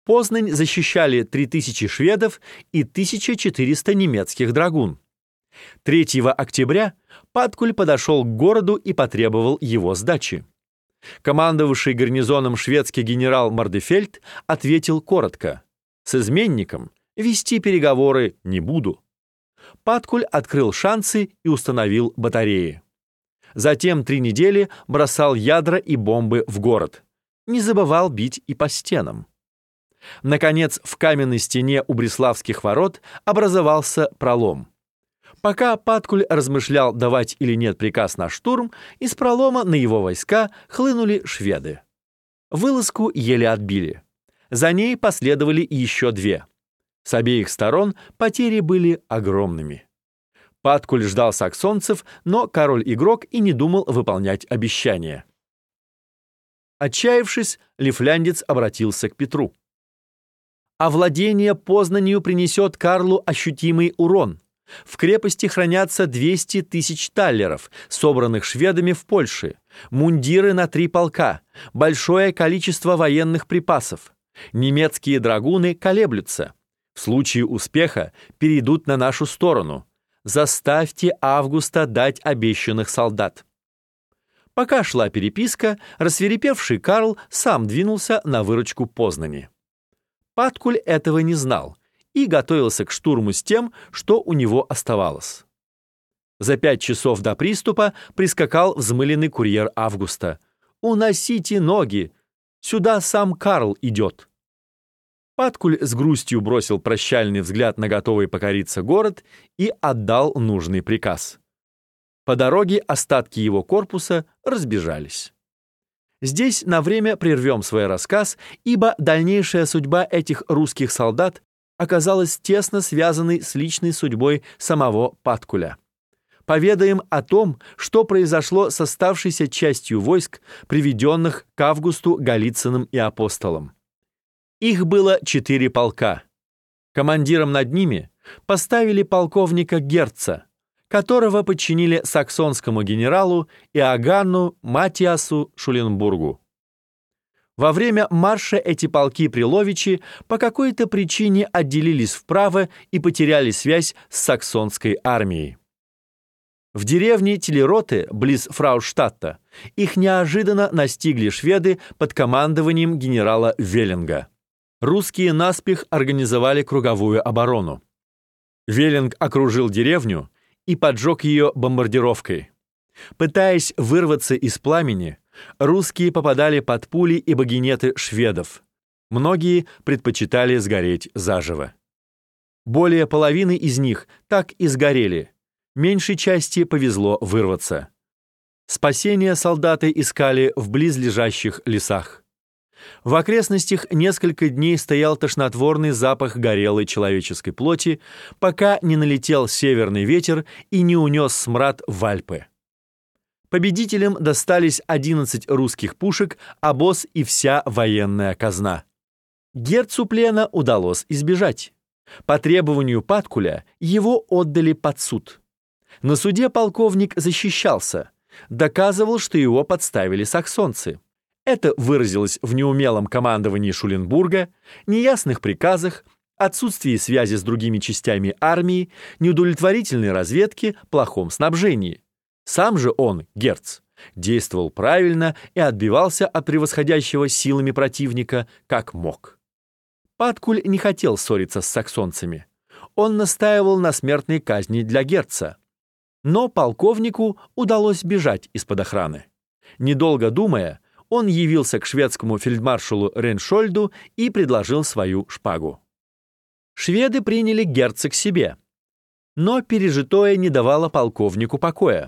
Познань защищали 3000 шведов и 1400 немецких драгун. 3 октября Паткуль подошел к городу и потребовал его сдачи. Командовавший гарнизоном шведский генерал Мардефельд ответил коротко: «С изменником вести переговоры не буду». Паткуль открыл шансы и установил батареи. Затем 3 недели бросал ядра и бомбы в город. Не забывал бить и по стенам. Наконец, в каменной стене у Бреславских ворот образовался пролом. Пока Паткуль размышлял, давать или нет приказ на штурм, из пролома на его войска хлынули шведы. Вылазку еле отбили. За ней последовали еще 2. С обеих сторон потери были огромными. Паткуль ждал саксонцев, но король-игрок и не думал выполнять обещания. Отчаявшись, лифляндец обратился к Петру. «Овладение Познанью принесет Карлу ощутимый урон. В крепости хранятся 200 тысяч таллеров, собранных шведами в Польше, мундиры на 3 полка, большое количество военных припасов. Немецкие драгуны колеблются. В случае успеха перейдут на нашу сторону. Заставьте Августа дать обещанных солдат». Пока шла переписка, рассвирепевший Карл сам двинулся на выручку Познани. Паткуль этого не знал и готовился к штурму с тем, что у него оставалось. За 5 часов до приступа прискакал взмыленный курьер Августа. «Уносите ноги! Сюда сам Карл идет!» Паткуль с грустью бросил прощальный взгляд на готовый покориться город и отдал нужный приказ. По дороге остатки его корпуса разбежались. Здесь на время прервем свой рассказ, ибо дальнейшая судьба этих русских солдат оказалась тесно связанной с личной судьбой самого Паткуля. Поведаем о том, что произошло с оставшейся частью войск, приведенных к Августу Голицыным и Апостолом. Их было 4 полка. Командиром над ними поставили полковника Герца, которого подчинили саксонскому генералу Иоганну Матиасу Шуленбургу. Во время марша эти полки при Ловичи по какой-то причине отделились вправо и потеряли связь с саксонской армией. В деревне Телероте, близ Фрауштадта, их неожиданно настигли шведы под командованием генерала Веллинга. Русские наспех организовали круговую оборону. Веллинг окружил деревню и поджег ее бомбардировкой. Пытаясь вырваться из пламени, русские попадали под пули и багинеты шведов. Многие предпочитали сгореть заживо. Более половины из них так и сгорели. Меньшей части повезло вырваться. Спасение солдаты искали в близлежащих лесах. В окрестностях несколько дней стоял тошнотворный запах горелой человеческой плоти, пока не налетел северный ветер и не унес смрад в Альпы. Победителям достались 11 русских пушек, обоз и вся военная казна. Герцу плена удалось избежать. По требованию Паткуля его отдали под суд. На суде полковник защищался, доказывал, что его подставили саксонцы. Это выразилось в неумелом командовании Шуленбурга, неясных приказах, отсутствии связи с другими частями армии, неудовлетворительной разведке, плохом снабжении. Сам же он, Герц, действовал правильно и отбивался от превосходящего силами противника как мог. Паткуль не хотел ссориться с саксонцами. Он настаивал на смертной казни для Герца. Но полковнику удалось бежать из-под охраны. Недолго думая, он явился к шведскому фельдмаршалу Рейншольду и предложил свою шпагу. Шведы приняли Герца к себе, но пережитое не давало полковнику покоя.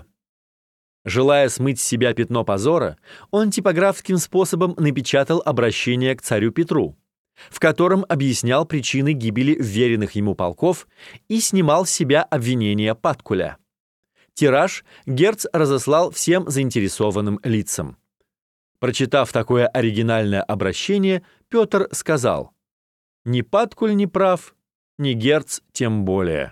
Желая смыть с себя пятно позора, он типографским способом напечатал обращение к царю Петру, в котором объяснял причины гибели вверенных ему полков и снимал с себя обвинения Паткуля. Тираж Герц разослал всем заинтересованным лицам. Прочитав такое оригинальное обращение, Петр сказал: «Ни Паткуль не прав, ни Герц тем более.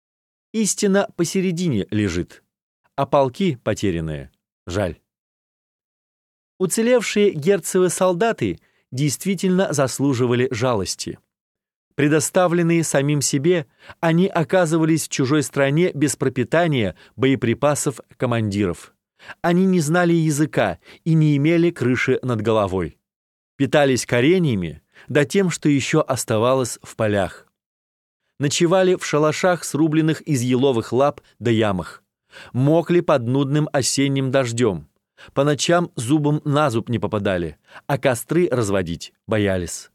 Истина посередине лежит, а полки потерянные жаль». Уцелевшие герцевы солдаты действительно заслуживали жалости. Предоставленные самим себе, они оказывались в чужой стране без пропитания, боеприпасов, командиров. Они не знали языка и не имели крыши над головой. Питались кореньями, да тем, что еще оставалось в полях. Ночевали в шалашах, срубленных из еловых лап да ямах. Мокли под нудным осенним дождем. По ночам зубом на зуб не попадали, а костры разводить боялись.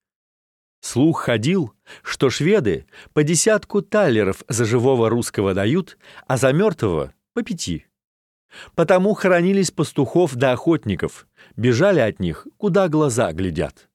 Слух ходил, что шведы по 10 таллеров за живого русского дают, а за мертвого по 5. Потому хоронились пастухов да охотников, бежали от них, куда глаза глядят.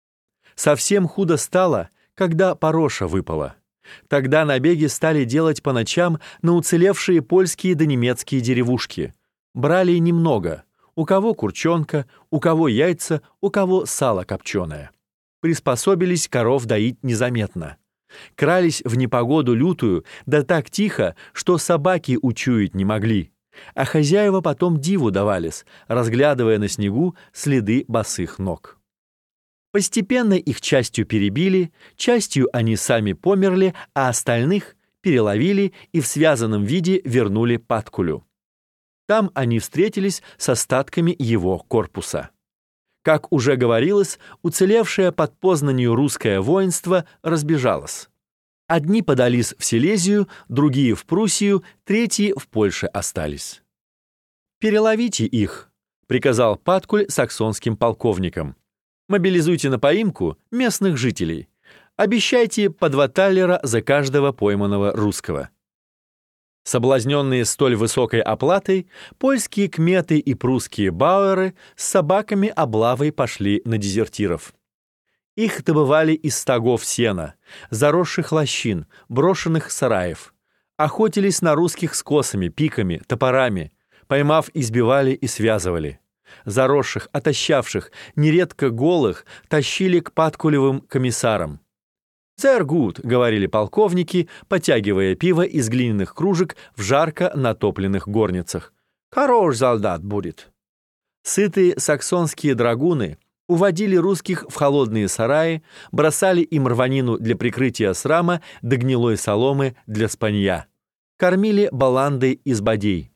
Совсем худо стало, когда пороша выпала. Тогда набеги стали делать по ночам на уцелевшие польские да немецкие деревушки. Брали немного, у кого курчонка, у кого яйца, у кого сало копченое. Приспособились коров доить незаметно. Крались в непогоду лютую, да так тихо, что собаки учуять не могли. А хозяева потом диву давались, разглядывая на снегу следы босых ног. Постепенно их частью перебили, частью они сами померли, а остальных переловили и в связанном виде вернули Паткулю. Там они встретились с остатками его корпуса. Как уже говорилось, уцелевшее под Познанью русское воинство разбежалось. Одни подались в Силезию, другие в Пруссию, третьи в Польше остались. «Переловите их», — приказал Паткуль саксонским полковникам. «Мобилизуйте на поимку местных жителей. Обещайте по 2 таллера за каждого пойманного русского». Соблазненные столь высокой оплатой, польские кметы и прусские бауэры с собаками облавой пошли на дезертиров. Их добывали из стогов сена, заросших лощин, брошенных сараев. Охотились на русских с косами, пиками, топорами. Поймав, избивали и связывали. Заросших, отощавших, нередко голых, тащили к Паткулевым комиссарам. «Sehr gut», — говорили полковники, потягивая пиво из глиняных кружек в жарко натопленных горницах. «Хорош солдат будет». Сытые саксонские драгуны уводили русских в холодные сараи, бросали им рванину для прикрытия срама да гнилой соломы для спанья. Кормили баландой из бадей.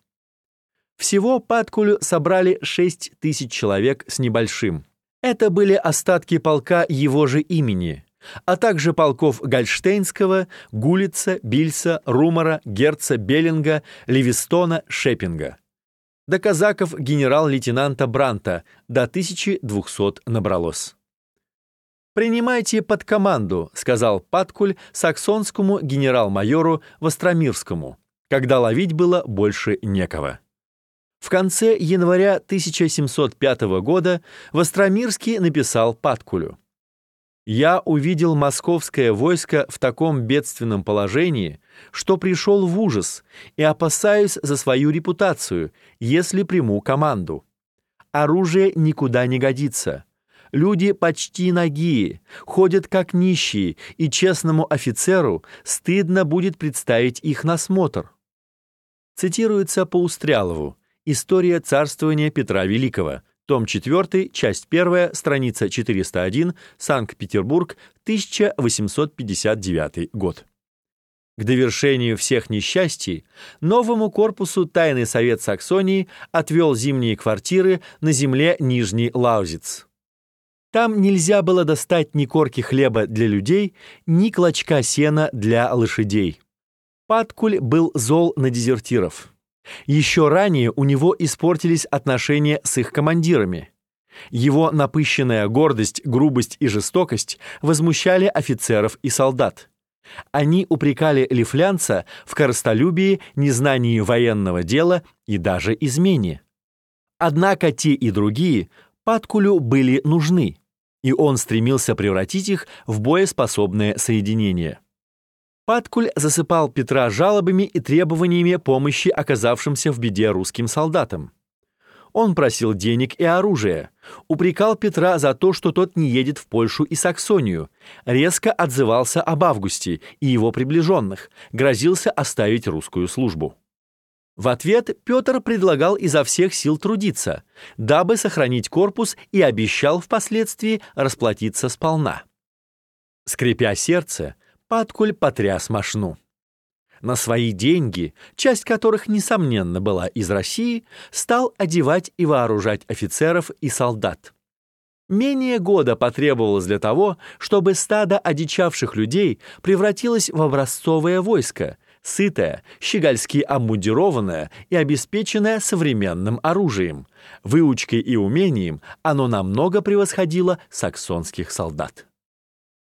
Всего Паткулю собрали 6 000 человек с небольшим. Это были остатки полка его же имени, а также полков Гольштейнского, Гулица, Бильса, Румора, Герца, Беллинга, Левистона, Шеппинга. До казаков генерал-лейтенанта Бранта до 1200 набралось. «Принимайте под команду», — сказал Паткуль саксонскому генерал-майору Востромирскому, когда ловить было больше некого. В конце января 1705 года Востромирский написал Паткулю: «Я увидел московское войско в таком бедственном положении, что пришел в ужас и опасаюсь за свою репутацию, если приму команду. Оружие никуда не годится. Люди почти нагие, ходят как нищие, и честному офицеру стыдно будет представить их на смотр». Цитируется по Устрялову «История царствования Петра Великого», том 4, часть 1, страница 401, Санкт-Петербург, 1859 год. К довершению всех несчастий новому корпусу Тайный совет Саксонии отвел зимние квартиры на земле Нижний Лаузиц. Там нельзя было достать ни корки хлеба для людей, ни клочка сена для лошадей. Паткуль был зол на дезертиров. Еще ранее у него испортились отношения с их командирами. Его напыщенная гордость, грубость и жестокость возмущали офицеров и солдат. Они упрекали лифлянца в корыстолюбии, незнании военного дела и даже измене. Однако те и другие Паткулю были нужны, и он стремился превратить их в боеспособное соединение. Паткуль засыпал Петра жалобами и требованиями помощи оказавшимся в беде русским солдатам. Он просил денег и оружия, упрекал Петра за то, что тот не едет в Польшу и Саксонию, резко отзывался об Августе и его приближенных, грозился оставить русскую службу. В ответ Петр предлагал изо всех сил трудиться, дабы сохранить корпус, и обещал впоследствии расплатиться сполна. Скрипя сердце, Паткуль потряс мошну. На свои деньги, часть которых, несомненно, была из России, стал одевать и вооружать офицеров и солдат. Менее года потребовалось для того, чтобы стадо одичавших людей превратилось в образцовое войско, сытое, щегольски обмундированное и обеспеченное современным оружием. Выучкой и умением оно намного превосходило саксонских солдат.